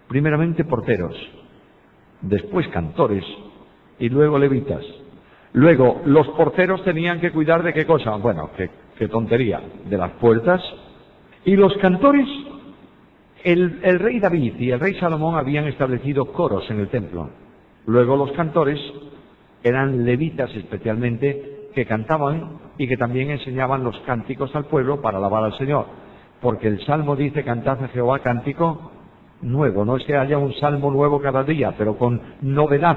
Primeramente porteros, después cantores y luego levitas. Luego, los porteros tenían que cuidar de qué cosa, bueno, qué tontería, de las puertas. Y los cantores, el rey David y el rey Salomón habían establecido coros en el templo. Luego los cantores eran levitas especialmente, que cantaban y que también enseñaban los cánticos al pueblo para alabar al Señor. Porque el Salmo dice, cantad a Jehová cántico nuevo. No es que haya un salmo nuevo cada día, pero con novedad,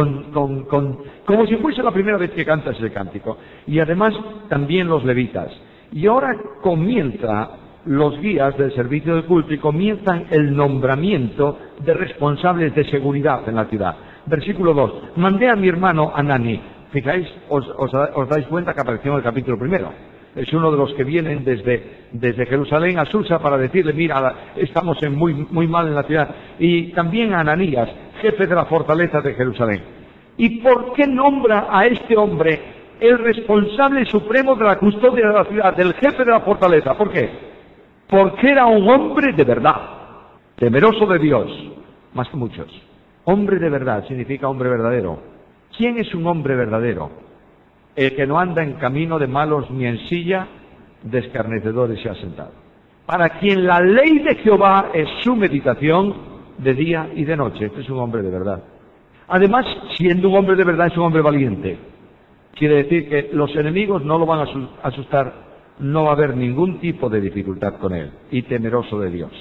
como si fuese la primera vez que cantas el cántico. Y además también los levitas. Y ahora comienza los guías del servicio de culto y comienzan el nombramiento de responsables de seguridad en la ciudad. Versículo 2. Mandé a mi hermano Anani. Fijáis, os dais cuenta que apareció en el capítulo 1. Es uno de los que vienen desde Jerusalén a Susa para decirle, mira, estamos muy mal en la ciudad. Y también a Ananías, jefe de la fortaleza de Jerusalén. ¿Y por qué nombra a este hombre el responsable supremo de la custodia de la ciudad, del jefe de la fortaleza? ¿Por qué? Porque era un hombre de verdad, temeroso de Dios, más que muchos. Hombre de verdad significa hombre verdadero. ¿Quién es un hombre verdadero? El que no anda en camino de malos ni en silla de escarnecedores se ha sentado. Para quien la ley de Jehová es su meditación de día y de noche. Este es un hombre de verdad. Además, siendo un hombre de verdad, es un hombre valiente. Quiere decir que los enemigos no lo van a asustar, no va a haber ningún tipo de dificultad con él, y temeroso de Dios.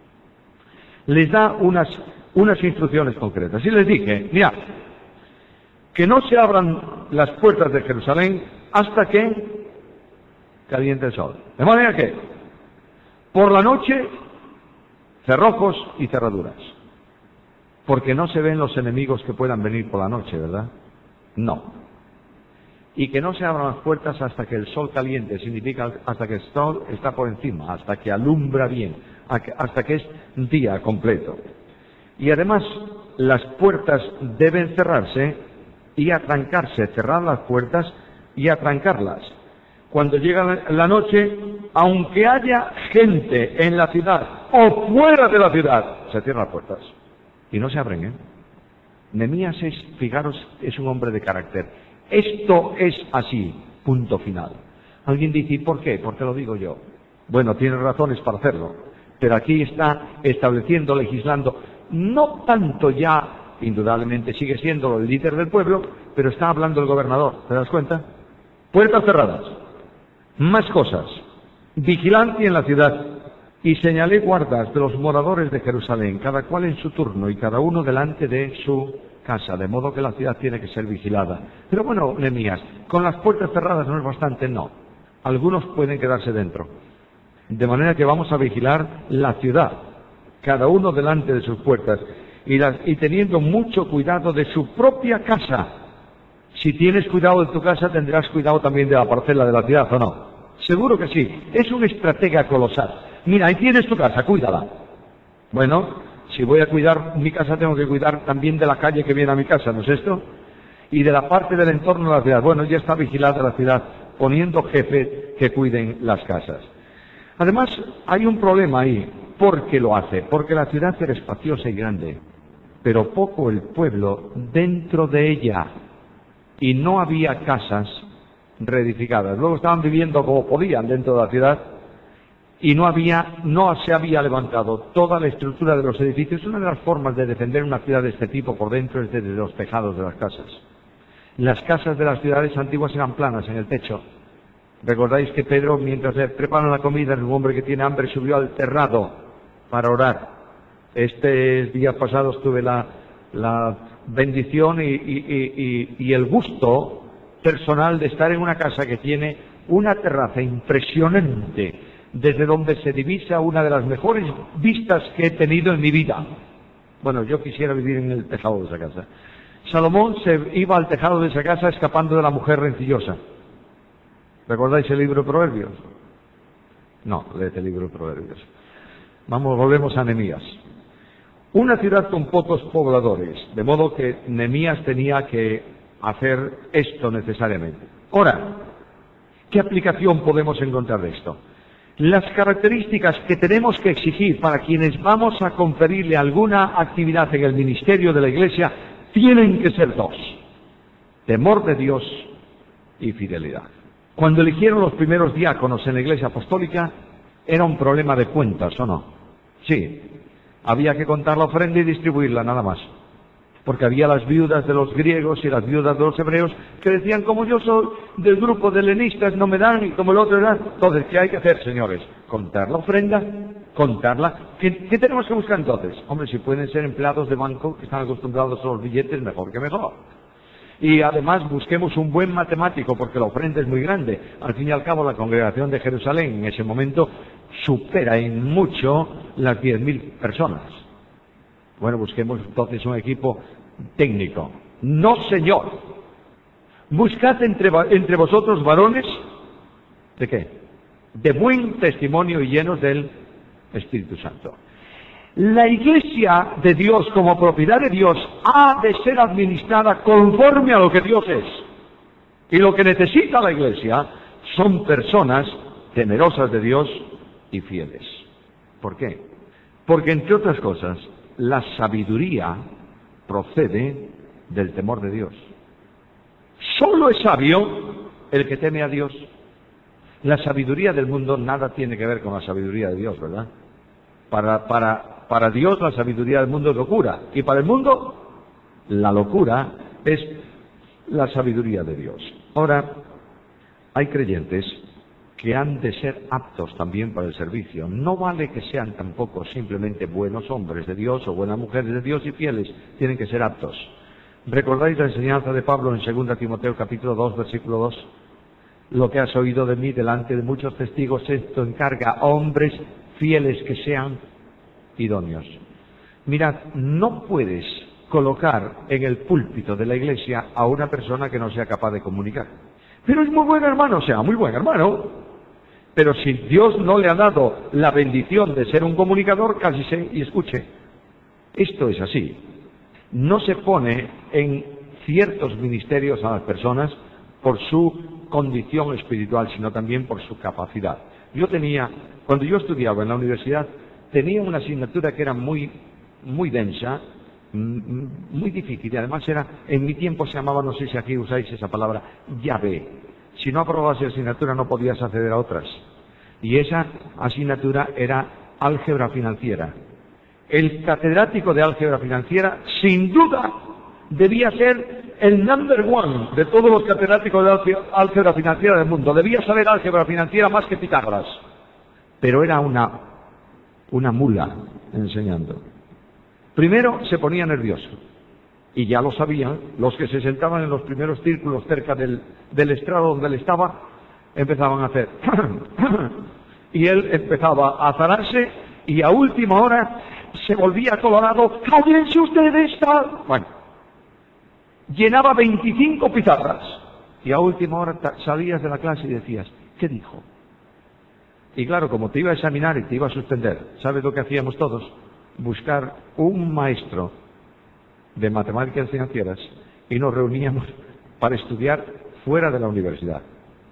Les da unas instrucciones concretas. Y les dije, mira, que no se abran las puertas de Jerusalén hasta que caliente el sol. De manera que, por la noche, cerrojos y cerraduras. Porque no se ven los enemigos que puedan venir por la noche, ¿verdad? No. Y que no se abran las puertas hasta que el sol caliente, significa hasta que el sol está por encima, hasta que alumbra bien, hasta que es día completo. Y además, las puertas deben cerrarse y atrancarse, cerrar las puertas y atrancarlas. Cuando llega la noche, aunque haya gente en la ciudad o fuera de la ciudad, se cierran las puertas y no se abren, ¿eh? Nehemías fijaros, es un hombre de carácter. Esto es así, punto final. Alguien dice, ¿y por qué? Porque lo digo yo. Bueno, tiene razones para hacerlo, pero aquí está estableciendo, legislando, no tanto ya. Indudablemente sigue siendo el líder del pueblo, pero está hablando el gobernador, ¿te das cuenta? Puertas cerradas, más cosas, vigilancia en la ciudad, y señalé guardas de los moradores de Jerusalén, cada cual en su turno y cada uno delante de su casa, de modo que la ciudad tiene que ser vigilada. Pero bueno, Nehemías, con las puertas cerradas no es bastante, no. Algunos pueden quedarse dentro. De manera que vamos a vigilar la ciudad, cada uno delante de sus puertas, y teniendo mucho cuidado de su propia casa. Si tienes cuidado de tu casa, tendrás cuidado también de la parcela de la ciudad, ¿o no? Seguro que sí. Es un estratega colosal. Mira, ahí tienes tu casa, cuídala. Bueno, si voy a cuidar mi casa, tengo que cuidar también de la calle que viene a mi casa, ¿no es esto? Y de la parte del entorno de la ciudad. Bueno, ya está vigilada la ciudad, poniendo jefes que cuiden las casas. Además, hay un problema ahí. ¿Por qué lo hace? Porque la ciudad era espaciosa y grande, pero poco el pueblo dentro de ella, y no había casas reedificadas. Luego estaban viviendo como podían dentro de la ciudad, y no se había levantado toda la estructura de los edificios. Una de las formas de defender una ciudad de este tipo por dentro es desde los tejados de las casas. Las casas de las ciudades antiguas eran planas en el techo. Recordáis que Pedro, mientras le preparan la comida, un hombre que tiene hambre subió al terrado para orar. Este día pasado tuve la bendición y el gusto personal de estar en una casa que tiene una terraza impresionante, desde donde se divisa una de las mejores vistas que he tenido en mi vida. Bueno, yo quisiera vivir en el tejado de esa casa. Salomón se iba al tejado de esa casa escapando de la mujer rencillosa. ¿Recordáis el libro de Proverbios? No, leed el libro de Proverbios. Volvemos a Nehemías. Una ciudad con pocos pobladores, de modo que Nehemías tenía que hacer esto necesariamente. Ahora, ¿qué aplicación podemos encontrar de esto? Las características que tenemos que exigir para quienes vamos a conferirle alguna actividad en el ministerio de la Iglesia tienen que ser dos: temor de Dios y fidelidad. Cuando eligieron los primeros diáconos en la Iglesia Apostólica, era un problema de cuentas, ¿o no? Sí, había que contar la ofrenda y distribuirla, nada más. Porque había las viudas de los griegos y las viudas de los hebreos que decían, como yo soy del grupo de helenistas, no me dan, y como el otro era. Entonces, ¿qué hay que hacer, señores? Contar la ofrenda, contarla. ¿Qué tenemos que buscar entonces? Hombre, si pueden ser empleados de banco que están acostumbrados a los billetes, mejor que mejor. Y además busquemos un buen matemático, porque la ofrenda es muy grande. Al fin y al cabo, la congregación de Jerusalén en ese momento supera en mucho las 10.000 personas. Bueno, busquemos entonces un equipo técnico. No, señor. Buscad entre vosotros varones, ¿de qué? De buen testimonio y llenos del Espíritu Santo. La Iglesia de Dios, como propiedad de Dios, ha de ser administrada conforme a lo que Dios es. Y lo que necesita la Iglesia son personas temerosas de Dios y fieles. ¿Por qué? Porque, entre otras cosas, la sabiduría procede del temor de Dios. Solo es sabio el que teme a Dios. La sabiduría del mundo nada tiene que ver con la sabiduría de Dios, ¿verdad? Para Dios la sabiduría del mundo es locura. Y para el mundo, la locura es la sabiduría de Dios. Ahora, hay creyentes que han de ser aptos también para el servicio. No vale que sean tampoco simplemente buenos hombres de Dios o buenas mujeres de Dios y fieles. Tienen que ser aptos. ¿Recordáis la enseñanza de Pablo en 2 Timoteo capítulo 2, versículo 2? Lo que has oído de mí delante de muchos testigos, esto encarga a hombres fieles que sean idóneos. Mirad, no puedes colocar en el púlpito de la iglesia a una persona que no sea capaz de comunicar. Pero es muy buen hermano, sea muy buen hermano. Pero si Dios no le ha dado la bendición de ser un comunicador, cállese y escuche. Esto es así. No se pone en ciertos ministerios a las personas por su condición espiritual, sino también por su capacidad. Cuando yo estudiaba en la universidad, tenía una asignatura que era muy densa, muy difícil, y además en mi tiempo se llamaba, no sé si aquí usáis esa palabra, llave. Si no aprobabas la asignatura no podías acceder a otras. Y esa asignatura era álgebra financiera. El catedrático de álgebra financiera, sin duda, debía ser el number one de todos los catedráticos de álgebra financiera del mundo. Debía saber álgebra financiera más que Pitágoras. Pero era una mula enseñando. Primero se ponía nervioso, y ya lo sabían los que se sentaban en los primeros círculos cerca del estrado donde él estaba, empezaban a hacer y él empezaba a azararse, y a última hora se volvía colorado. ¡Cállense ustedes! Bueno, llenaba 25 pizarras, y a última hora salías de la clase y decías, ¿qué dijo? Y claro, como te iba a examinar y te iba a suspender, ¿sabes lo que hacíamos todos? Buscar un maestro de matemáticas financieras y nos reuníamos para estudiar fuera de la universidad.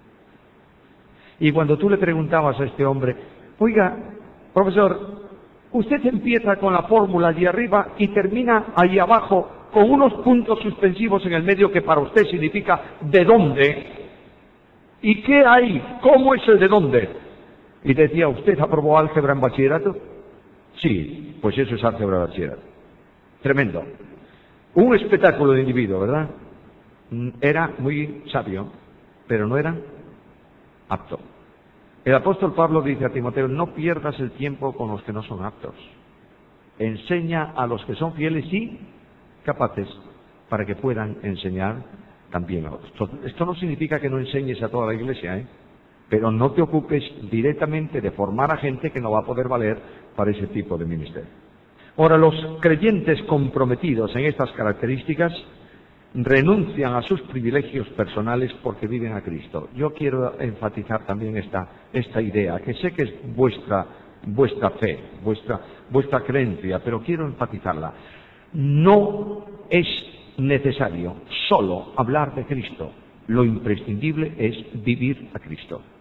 Y cuando tú le preguntabas a este hombre, oiga, profesor, usted empieza con la fórmula allí arriba y termina ahí abajo con unos puntos suspensivos en el medio que para usted significa ¿de dónde? ¿Y qué hay? ¿Cómo es el de dónde? Y decía, ¿usted aprobó álgebra en bachillerato? Sí, pues eso es álgebra de bachillerato. Tremendo. Un espectáculo de individuo, ¿verdad? Era muy sabio, pero no era apto. El apóstol Pablo dice a Timoteo, no pierdas el tiempo con los que no son aptos. Enseña a los que son fieles y capaces para que puedan enseñar también a otros. Esto no significa que no enseñes a toda la iglesia, pero no te ocupes directamente de formar a gente que no va a poder valer para ese tipo de ministerio. Ahora, los creyentes comprometidos en estas características renuncian a sus privilegios personales porque viven a Cristo. Yo quiero enfatizar también esta idea, que sé que es vuestra fe, vuestra creencia, pero quiero enfatizarla. No es necesario solo hablar de Cristo. Lo imprescindible es vivir a Cristo.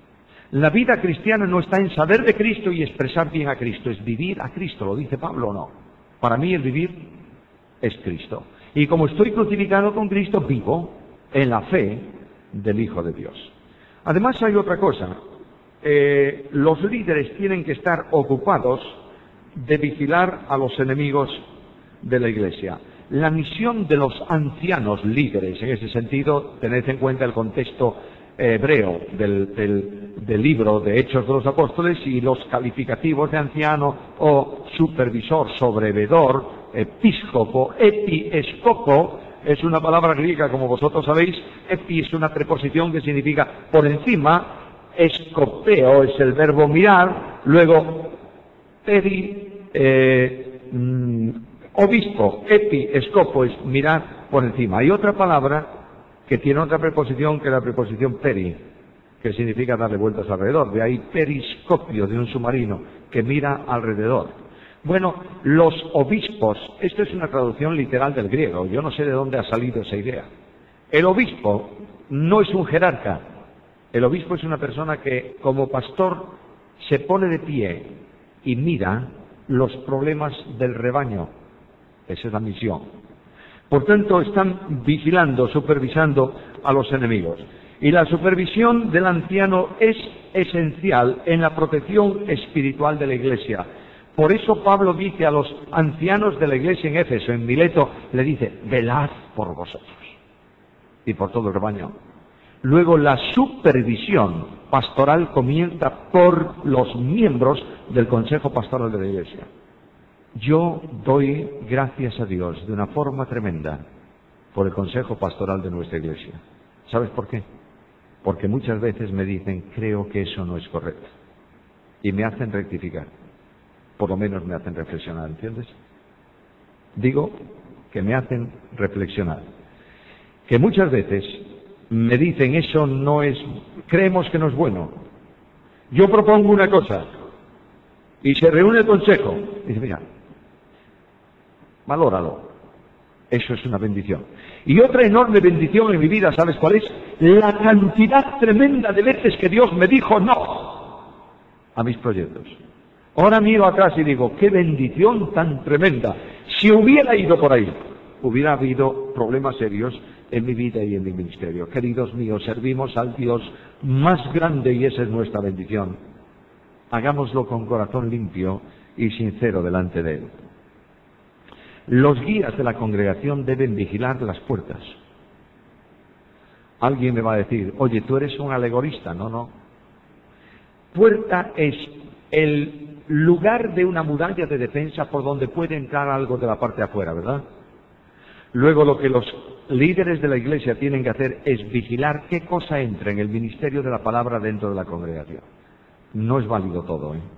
La vida cristiana no está en saber de Cristo y expresar bien a Cristo, es vivir a Cristo, lo dice Pablo o no. Para mí el vivir es Cristo. Y como estoy crucificado con Cristo, vivo en la fe del Hijo de Dios. Además hay otra cosa, los líderes tienen que estar ocupados de vigilar a los enemigos de la Iglesia. La misión de los ancianos líderes, en ese sentido, tened en cuenta el contexto hebreo del libro de Hechos de los Apóstoles y los calificativos de anciano o supervisor, sobrevedor, episcopo, epiescopo, es una palabra griega como vosotros sabéis, epi es una preposición que significa por encima, escopeo es el verbo mirar, luego obispo, epiescopo es mirar por encima. Hay otra palabra que tiene otra preposición que la preposición peri, que significa darle vueltas alrededor. De ahí periscopio de un submarino que mira alrededor. Bueno, los obispos, esto es una traducción literal del griego, yo no sé de dónde ha salido esa idea. El obispo no es un jerarca, el obispo es una persona que como pastor se pone de pie y mira los problemas del rebaño. Esa es la misión. Por tanto, están vigilando, supervisando a los enemigos. Y la supervisión del anciano es esencial en la protección espiritual de la Iglesia. Por eso Pablo dice a los ancianos de la Iglesia en Éfeso, en Mileto, le dice, velad por vosotros y por todo el rebaño. Luego la supervisión pastoral comienza por los miembros del Consejo Pastoral de la Iglesia. Yo doy gracias a Dios de una forma tremenda por el consejo pastoral de nuestra Iglesia. ¿Sabes por qué? Porque muchas veces me dicen, creo que eso no es correcto. Y me hacen rectificar. Por lo menos me hacen reflexionar, ¿entiendes? Digo que me hacen reflexionar. Que muchas veces me dicen, eso no es, creemos que no es bueno. Yo propongo una cosa y se reúne el consejo. Y dice, mira, valóralo. Eso es una bendición. Y otra enorme bendición en mi vida, ¿sabes cuál es? La cantidad tremenda de veces que Dios me dijo no a mis proyectos. Ahora miro atrás y digo, qué bendición tan tremenda. Si hubiera ido por ahí, hubiera habido problemas serios en mi vida y en mi ministerio. Queridos míos, servimos al Dios más grande y esa es nuestra bendición. Hagámoslo con corazón limpio y sincero delante de Él. Los guías de la congregación deben vigilar las puertas. Alguien me va a decir, oye, tú eres un alegorista. No, no. Puerta es el lugar de una muralla de defensa por donde puede entrar algo de la parte de afuera, ¿verdad? Luego lo que los líderes de la Iglesia tienen que hacer es vigilar qué cosa entra en el ministerio de la palabra dentro de la congregación. No es válido todo, ¿eh?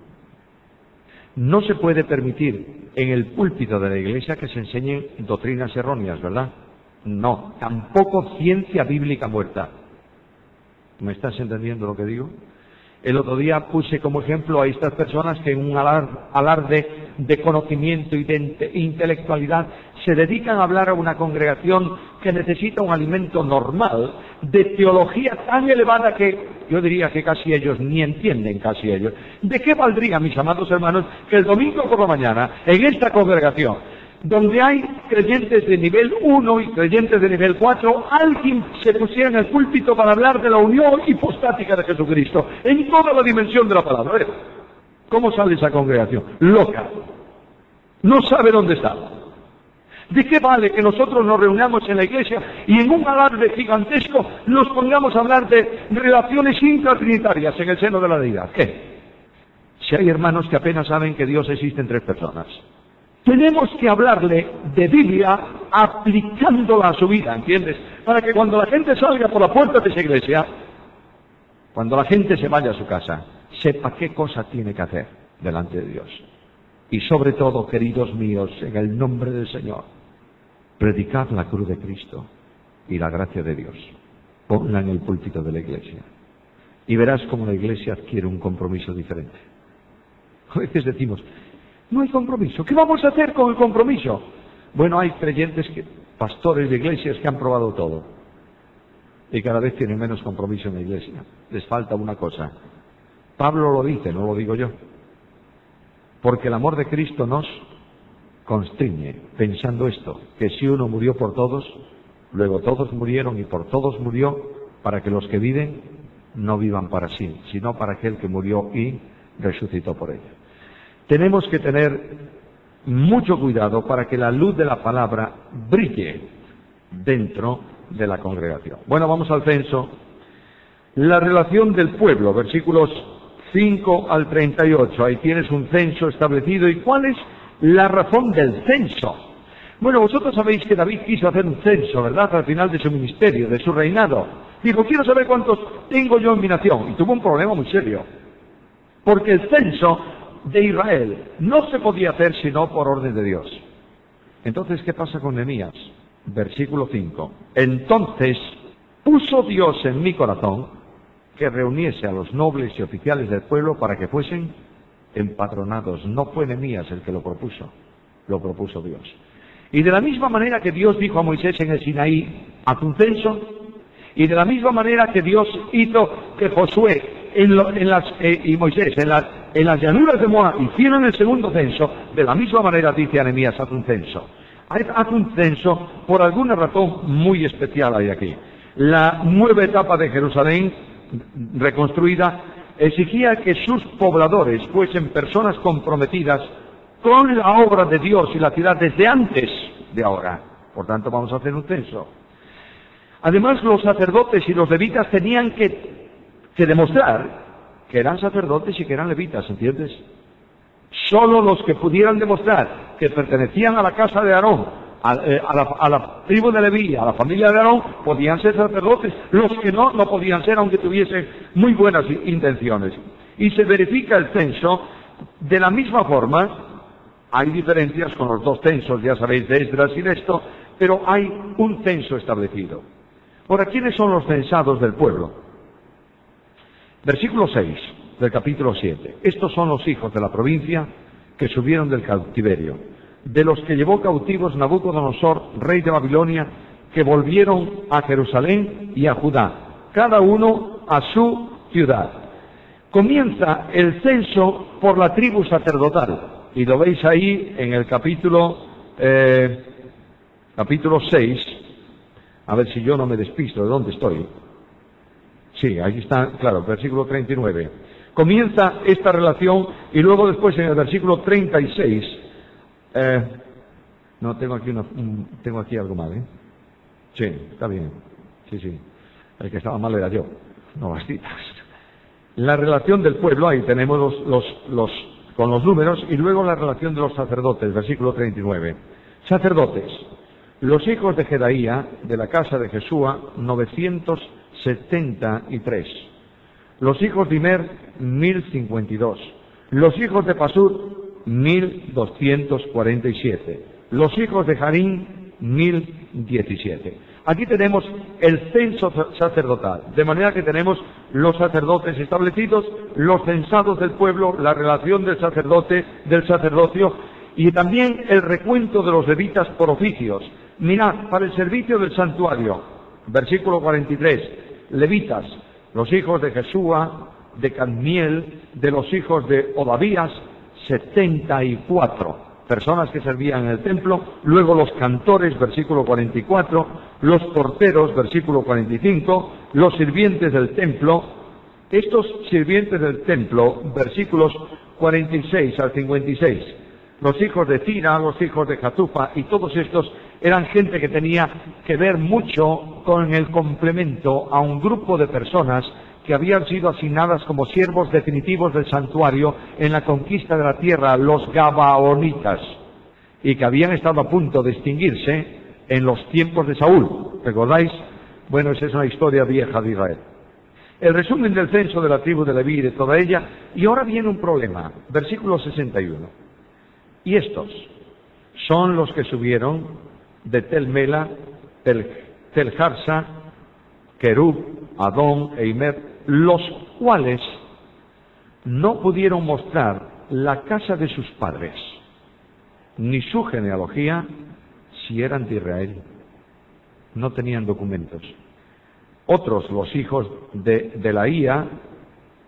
No se puede permitir en el púlpito de la Iglesia que se enseñen doctrinas erróneas, ¿verdad? No, tampoco ciencia bíblica muerta. ¿Me estás entendiendo lo que digo? El otro día puse como ejemplo a estas personas que en un alarde de conocimiento y de intelectualidad se dedican a hablar a una congregación que necesita un alimento normal de teología tan elevada que yo diría que casi ellos ni entienden casi ellos. ¿De qué valdría, mis amados hermanos, que el domingo por la mañana en esta congregación donde hay creyentes de nivel 1 y creyentes de nivel 4, alguien se pusiera en el púlpito para hablar de la unión hipostática de Jesucristo, en toda la dimensión de la palabra? ¿Cómo sale esa congregación? Loca. No sabe dónde está. ¿De qué vale que nosotros nos reunamos en la iglesia y en un alarde gigantesco nos pongamos a hablar de relaciones intratrinitarias en el seno de la deidad? ¿Qué? Si hay hermanos que apenas saben que Dios existe en 3 personas. Tenemos que hablarle de Biblia aplicándola a su vida, ¿entiendes? Para que cuando la gente salga por la puerta de esa iglesia, cuando la gente se vaya a su casa, sepa qué cosa tiene que hacer delante de Dios. Y sobre todo, queridos míos, en el nombre del Señor, predicad la cruz de Cristo y la gracia de Dios. Ponla en el púlpito de la iglesia. Y verás cómo la iglesia adquiere un compromiso diferente. A veces decimos, no hay compromiso. ¿Qué vamos a hacer con el compromiso? Bueno, hay creyentes, pastores de iglesias que han probado todo. Y cada vez tienen menos compromiso en la iglesia. Les falta una cosa, Pablo lo dice, no lo digo yo. Porque el amor de Cristo nos constriñe, pensando esto, que si uno murió por todos, luego todos murieron y por todos murió, para que los que viven no vivan para sí, sino para aquel que murió y resucitó por ellos. Tenemos que tener mucho cuidado para que la luz de la palabra brille dentro de la congregación. Bueno, vamos al censo. La relación del pueblo, versículos 5 al 38. Ahí tienes un censo establecido. ¿Y cuál es la razón del censo? Bueno, vosotros sabéis que David quiso hacer un censo, ¿verdad?, al final de su ministerio, de su reinado. Dijo, quiero saber cuántos tengo yo en mi nación. Y tuvo un problema muy serio. Porque el censo de Israel no se podía hacer sino por orden de Dios. Entonces, ¿qué pasa con Nehemías? Versículo 5. Entonces puso Dios en mi corazón que reuniese a los nobles y oficiales del pueblo para que fuesen empadronados. No fue Nehemías el que lo propuso Dios. Y de la misma manera que Dios dijo a Moisés en el Sinaí, haz un censo, y de la misma manera que Dios hizo que Josué y Moisés en las llanuras de Moab hicieron el segundo censo, de la misma manera dice a Nehemías, haz un censo. Haz un censo por alguna razón muy especial hay aquí. La nueva etapa de Jerusalén reconstruida exigía que sus pobladores fuesen personas comprometidas con la obra de Dios y la ciudad desde antes de ahora. Por tanto, vamos a hacer un censo. Además, los sacerdotes y los levitas tenían que demostrar que eran sacerdotes y que eran levitas, ¿entiendes? Solo los que pudieran demostrar que pertenecían a la casa de Aarón, a la tribu de Leví, a la familia de Aarón, podían ser sacerdotes. Los que no podían ser, aunque tuviesen muy buenas intenciones. Y se verifica el censo de la misma forma. Hay diferencias con los dos censos, ya sabéis, de Esdras y de esto, pero hay un censo establecido. Ahora, ¿quiénes son los censados del pueblo? Versículo 6 del capítulo 7. Estos son los hijos de la provincia que subieron del cautiverio, de los que llevó cautivos Nabucodonosor, rey de Babilonia, que volvieron a Jerusalén y a Judá, cada uno a su ciudad. Comienza el censo por la tribu sacerdotal, y lo veis ahí en el capítulo 6, a ver si yo no me despisto de dónde estoy. Sí, ahí está, claro, versículo 39. Comienza esta relación y luego después en el versículo 36, no, tengo aquí algo mal, ¿eh? Sí, está bien, sí, el que estaba mal era yo, no bastitas. La relación del pueblo, ahí tenemos con los números, y luego la relación de los sacerdotes, versículo 39. Sacerdotes, los hijos de Jedaía, de la casa de Jesúa, 973. Los hijos de Imer, 1052. Los hijos de Pasur, 1247. Los hijos de Harín, 1017. Aquí tenemos el censo sacerdotal, de manera que tenemos los sacerdotes establecidos, los censados del pueblo, la relación del sacerdote, del sacerdocio, y también el recuento de los levitas por oficios. Mirad, para el servicio del santuario, versículo 43, levitas, los hijos de Jesúa, de Cadmiel, de los hijos de Odavías, 74 personas que servían en el templo. Luego los cantores, versículo 44, los porteros, versículo 45, los sirvientes del templo. Estos sirvientes del templo, versículos 46 al 56, los hijos de Tira, los hijos de Jatufa, y todos estos eran gente que tenía que ver mucho con el complemento a un grupo de personas que habían sido asignadas como siervos definitivos del santuario en la conquista de la tierra, los Gabaonitas, y que habían estado a punto de extinguirse en los tiempos de Saúl. ¿Recordáis? Bueno, esa es una historia vieja de Israel. El resumen del censo de la tribu de Leví y de toda ella, y ahora viene un problema, versículo 61. Y estos son los que subieron de Tel-Mela, Tel-Harsa, Kerub, Adón e Imer, los cuales no pudieron mostrar la casa de sus padres, ni su genealogía, si eran de Israel. No tenían documentos. Otros, los hijos de Delaía,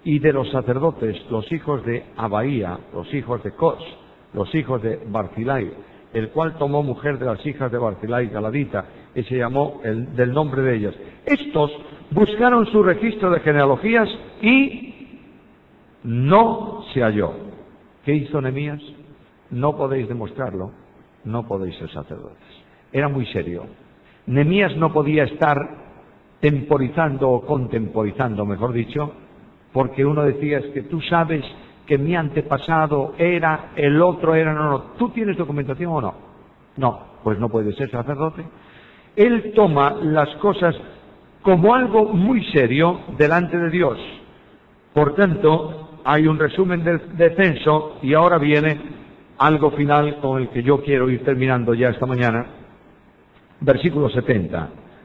y de los sacerdotes, los hijos de Abaía, los hijos de Cos, los hijos de Barzilai, el cual tomó mujer de las hijas de Barzilai Galadita, y se llamó del nombre de ellas. Estos buscaron su registro de genealogías y no se halló. ¿Qué hizo Nehemías? No podéis demostrarlo, no podéis ser sacerdotes. Era muy serio. Nehemías no podía estar temporizando o contemporizando, mejor dicho, porque uno decía, es que tú sabes que mi antepasado era, el otro era, no. ¿Tú tienes documentación o no? No, pues no puedes ser sacerdote. Él toma las cosas como algo muy serio delante de Dios. Por tanto, hay un resumen del censo y ahora viene algo final con el que yo quiero ir terminando ya esta mañana. Versículos 70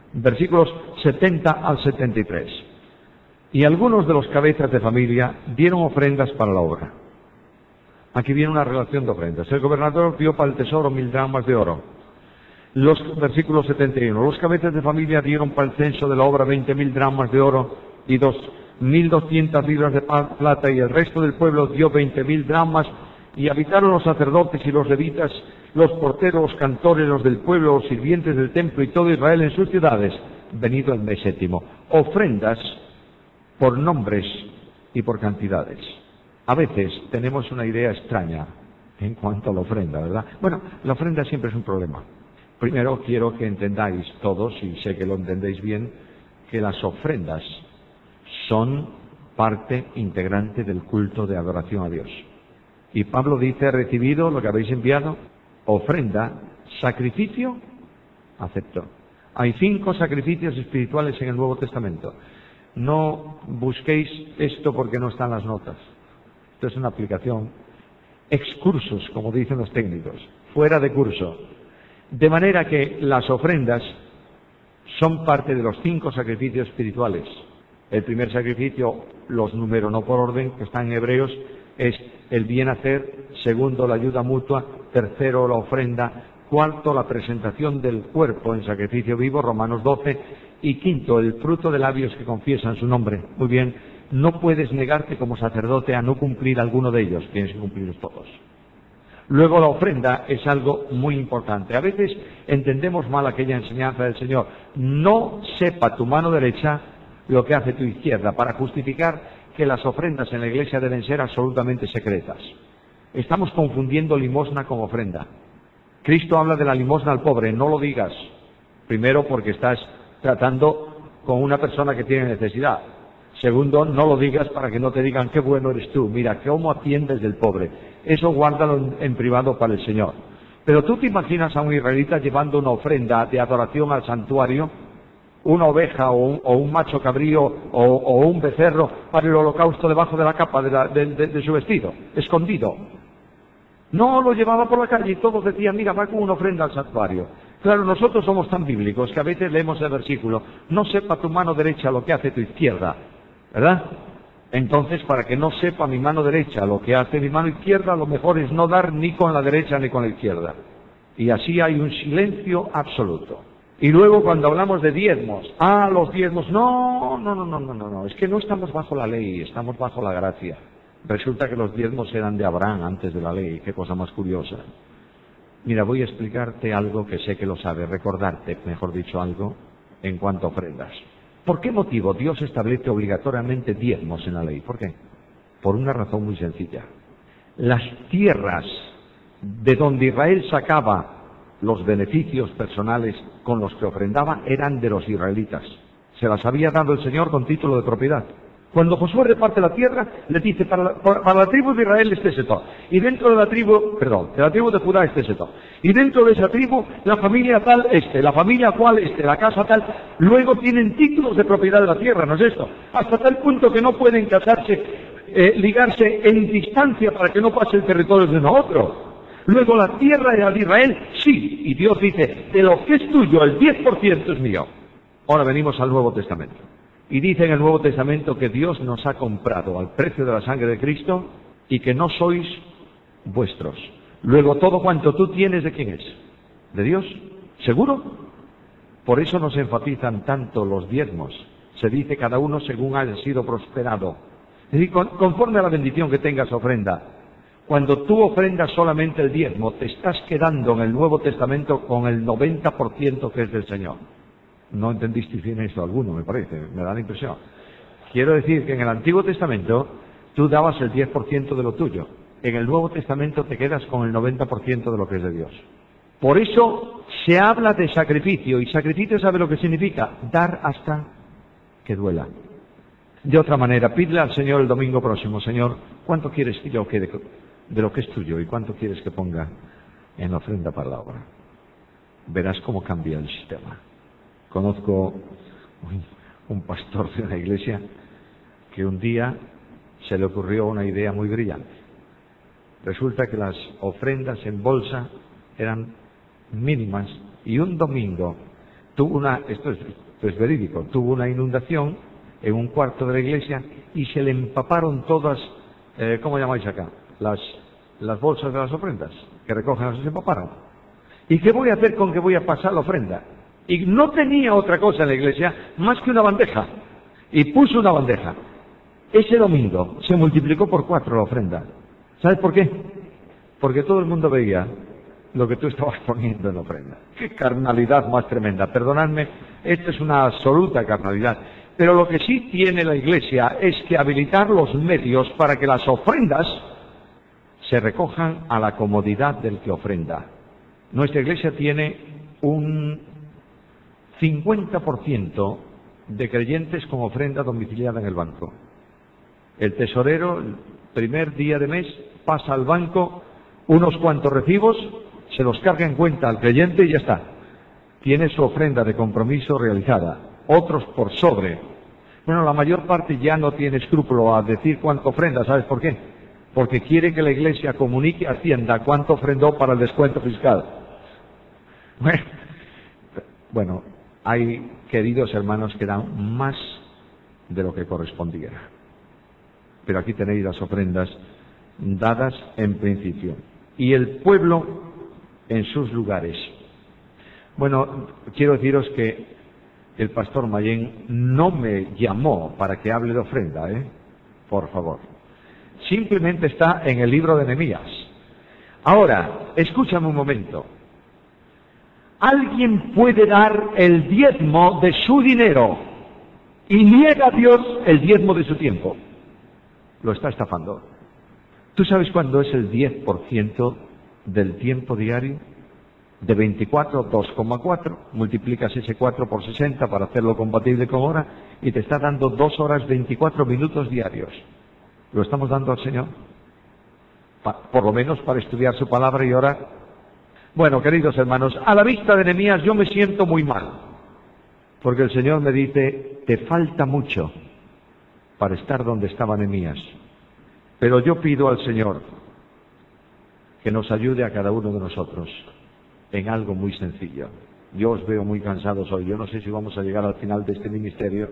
al 73. Y algunos de los cabezas de familia dieron ofrendas para la obra. Aquí viene una relación de ofrendas. El gobernador dio para el tesoro 1000 dracmas de oro. Versículo 71. Los cabezas de familia dieron para el censo de la obra 20.000 dracmas de oro y 1.200 libras de plata, y el resto del pueblo dio 20.000 dracmas, y habitaron los sacerdotes y los levitas, los porteros, los cantores, los del pueblo, los sirvientes del templo y todo Israel en sus ciudades, venido el mes séptimo. Ofrendas por nombres y por cantidades. A veces tenemos una idea extraña en cuanto a la ofrenda, ¿verdad? Bueno, la ofrenda siempre es un problema. Primero quiero que entendáis todos, y sé que lo entendéis bien, que las ofrendas son parte integrante del culto de adoración a Dios. Y Pablo dice, recibido lo que habéis enviado, ofrenda, sacrificio, acepto. Hay 5 sacrificios espirituales en el Nuevo Testamento. No busquéis esto porque no están las notas. Esto es una aplicación excursus, como dicen los técnicos, fuera de curso. De manera que las ofrendas son parte de los 5 sacrificios espirituales. El primer sacrificio, los número no por orden, que está en Hebreos, es el bien hacer. Segundo, la ayuda mutua. Tercero, la ofrenda. Cuarto, la presentación del cuerpo en sacrificio vivo, Romanos 12. Y quinto, el fruto de labios que confiesan su nombre. Muy bien, no puedes negarte como sacerdote a no cumplir alguno de ellos, tienes que cumplirlos todos. Luego la ofrenda es algo muy importante. A veces entendemos mal aquella enseñanza del Señor. No sepa tu mano derecha lo que hace tu izquierda, para justificar que las ofrendas en la iglesia deben ser absolutamente secretas. Estamos confundiendo limosna con ofrenda. Cristo habla de la limosna al pobre, no lo digas. Primero, porque estás tratando con una persona que tiene necesidad. Segundo, no lo digas para que no te digan qué bueno eres tú, mira, cómo atiendes del pobre. Eso guárdalo en privado para el Señor. Pero tú te imaginas a un israelita llevando una ofrenda de adoración al santuario, una oveja o un macho cabrío o un becerro para el holocausto debajo de la capa de su vestido, escondido. No, lo llevaba por la calle y todos decían, mira, va con una ofrenda al santuario. Claro, nosotros somos tan bíblicos que a veces leemos el versículo, no sepa tu mano derecha lo que hace tu izquierda, ¿verdad? Entonces, para que no sepa mi mano derecha lo que hace mi mano izquierda, lo mejor es no dar ni con la derecha ni con la izquierda. Y así hay un silencio absoluto. Y luego cuando hablamos de diezmos, los diezmos, no, es que no estamos bajo la ley, estamos bajo la gracia. Resulta que los diezmos eran de Abraham antes de la ley, qué cosa más curiosa. Mira, voy a explicarte algo que sé que lo sabes, recordarte, mejor dicho, algo en cuanto a ofrendas. ¿Por qué motivo Dios establece obligatoriamente diezmos en la ley? ¿Por qué? Por una razón muy sencilla. Las tierras de donde Israel sacaba los beneficios personales con los que ofrendaba eran de los israelitas. Se las había dado el Señor con título de propiedad. Cuando Josué reparte la tierra, le dice, para la tribu de Israel este sector, y dentro de la tribu de Judá este sector, y dentro de esa tribu, la familia tal la familia cual la casa tal, luego tienen títulos de propiedad de la tierra, ¿no es esto? Hasta tal punto que no pueden casarse, ligarse en distancia para que no pase el territorio de uno a otro. Luego la tierra era de Israel, sí, y Dios dice, de lo que es tuyo, el 10% es mío. Ahora venimos al Nuevo Testamento. Y dice en el Nuevo Testamento que Dios nos ha comprado al precio de la sangre de Cristo y que no sois vuestros. Luego todo cuanto tú tienes, ¿de quién es? ¿De Dios? ¿Seguro? Por eso nos enfatizan tanto los diezmos. Se dice cada uno según haya sido prosperado. Es decir, conforme a la bendición que tengas ofrenda, cuando tú ofrendas solamente el diezmo, te estás quedando en el Nuevo Testamento con el 90% que es del Señor. No entendisteis bien eso alguno, me parece, me da la impresión. Quiero decir que en el Antiguo Testamento tú dabas el 10% de lo tuyo. En el Nuevo Testamento te quedas con el 90% de lo que es de Dios. Por eso se habla de sacrificio, y sacrificio, ¿sabe lo que significa? Dar hasta que duela. De otra manera, pídele al Señor el domingo próximo: Señor, ¿cuánto quieres que yo quede de lo que es tuyo y cuánto quieres que ponga en ofrenda para la obra? Verás cómo cambia el sistema. Conozco un pastor de una iglesia que un día se le ocurrió una idea muy brillante. Resulta que las ofrendas en bolsa eran mínimas, y un domingo tuvo esto es verídico, tuvo una inundación en un cuarto de la iglesia y se le empaparon todas, ¿cómo llamáis acá? Las bolsas de las ofrendas que recogen, se empaparon. ¿Y qué voy a hacer con que voy a pasar la ofrenda? Y no tenía otra cosa en la iglesia más que una bandeja, y puso una bandeja. Ese domingo se multiplicó por 4 la ofrenda. ¿Sabes por qué? Porque todo el mundo veía lo que tú estabas poniendo en la ofrenda. ¡Qué carnalidad más tremenda! Perdonadme, esto es una absoluta carnalidad. Pero lo que sí tiene la Iglesia es que habilitar los medios para que las ofrendas se recojan a la comodidad del que ofrenda. Nuestra Iglesia tiene un 50% de creyentes con ofrenda domiciliada en el banco. El tesorero, el primer día de mes, pasa al banco unos cuantos recibos, se los carga en cuenta al creyente y ya está. Tiene su ofrenda de compromiso realizada. Otros por sobre. Bueno, la mayor parte ya no tiene escrúpulo a decir cuánto ofrenda. ¿Sabes por qué? Porque quiere que la Iglesia comunique a Hacienda cuánto ofrendó para el descuento fiscal. Bueno, hay, queridos hermanos, que dan más de lo que correspondiera. Pero aquí tenéis las ofrendas dadas en principio. Y el pueblo en sus lugares. Bueno, quiero deciros que el pastor Mayén no me llamó para que hable de ofrenda, por favor. Simplemente está en el libro de Nehemías. Ahora, escúchame un momento. Alguien puede dar el diezmo de su dinero y niega a Dios el diezmo de su tiempo. Lo está estafando. ¿Tú sabes cuándo es el 10% del tiempo diario? De 24, 2,4, multiplicas ese 4 por 60 para hacerlo compatible con hora y te está dando 2 horas 24 minutos diarios. ¿Lo estamos dando al Señor? Por lo menos para estudiar su palabra y orar. Bueno, queridos hermanos, a la vista de Nehemías yo me siento muy mal, porque el Señor me dice: te falta mucho para estar donde estaba Nehemías. Pero yo pido al Señor que nos ayude a cada uno de nosotros en algo muy sencillo. Yo os veo muy cansados hoy. Yo no sé si vamos a llegar al final de este ministerio.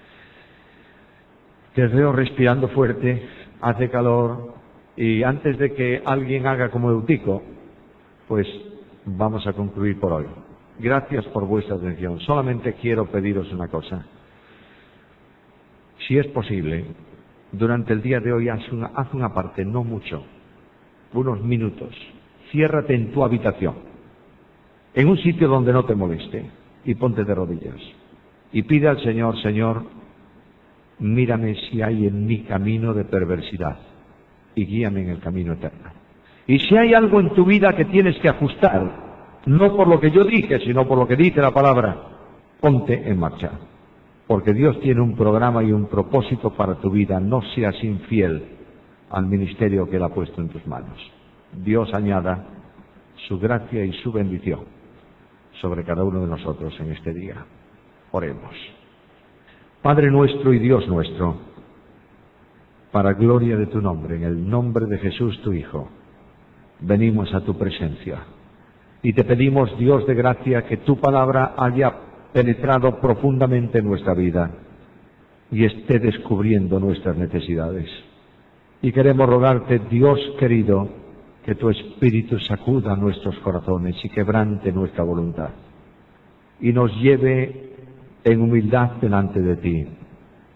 Te veo respirando fuerte, hace calor, y antes de que alguien haga como Eutico, pues vamos a concluir por hoy. Gracias por vuestra atención. Solamente quiero pediros una cosa. Si es posible, durante el día de hoy haz una parte, no mucho, unos minutos. Ciérrate en tu habitación, en un sitio donde no te moleste, y ponte de rodillas. Y pide al Señor: Señor, mírame si hay en mi camino de perversidad y guíame en el camino eterno. Y si hay algo en tu vida que tienes que ajustar, no por lo que yo dije, sino por lo que dice la palabra, ponte en marcha. Porque Dios tiene un programa y un propósito para tu vida. No seas infiel al ministerio que Él ha puesto en tus manos. Dios añada su gracia y su bendición sobre cada uno de nosotros en este día. Oremos. Padre nuestro y Dios nuestro, para gloria de tu nombre, en el nombre de Jesús tu Hijo, venimos a tu presencia y te pedimos, Dios de gracia, que tu palabra haya penetrado profundamente en nuestra vida y esté descubriendo nuestras necesidades. Y queremos rogarte, Dios querido, que tu Espíritu sacuda nuestros corazones y quebrante nuestra voluntad y nos lleve en humildad delante de ti,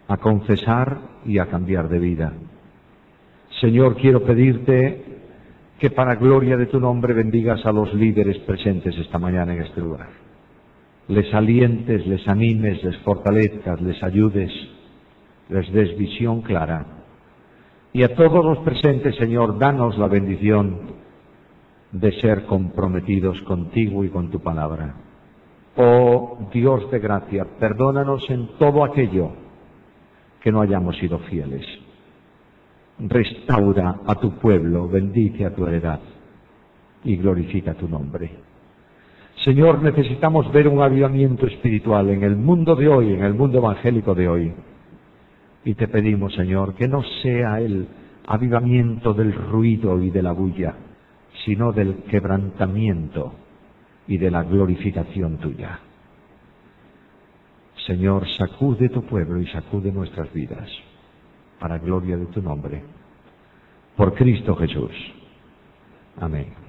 a confesar y a cambiar de vida. Señor, quiero pedirte que para gloria de tu nombre bendigas a los líderes presentes esta mañana en este lugar. Les alientes, les animes, les fortalezcas, les ayudes, les des visión clara. Y a todos los presentes, Señor, danos la bendición de ser comprometidos contigo y con tu palabra. Oh Dios de gracia, perdónanos en todo aquello que no hayamos sido fieles. Restaura a tu pueblo, bendice a tu heredad y glorifica tu nombre. Señor, necesitamos ver un avivamiento espiritual en el mundo de hoy, en el mundo evangélico de hoy. Y te pedimos, Señor, que no sea el avivamiento del ruido y de la bulla, sino del quebrantamiento y de la glorificación tuya. Señor, sacude tu pueblo y sacude nuestras vidas, para gloria de tu nombre. Por Cristo Jesús. Amén.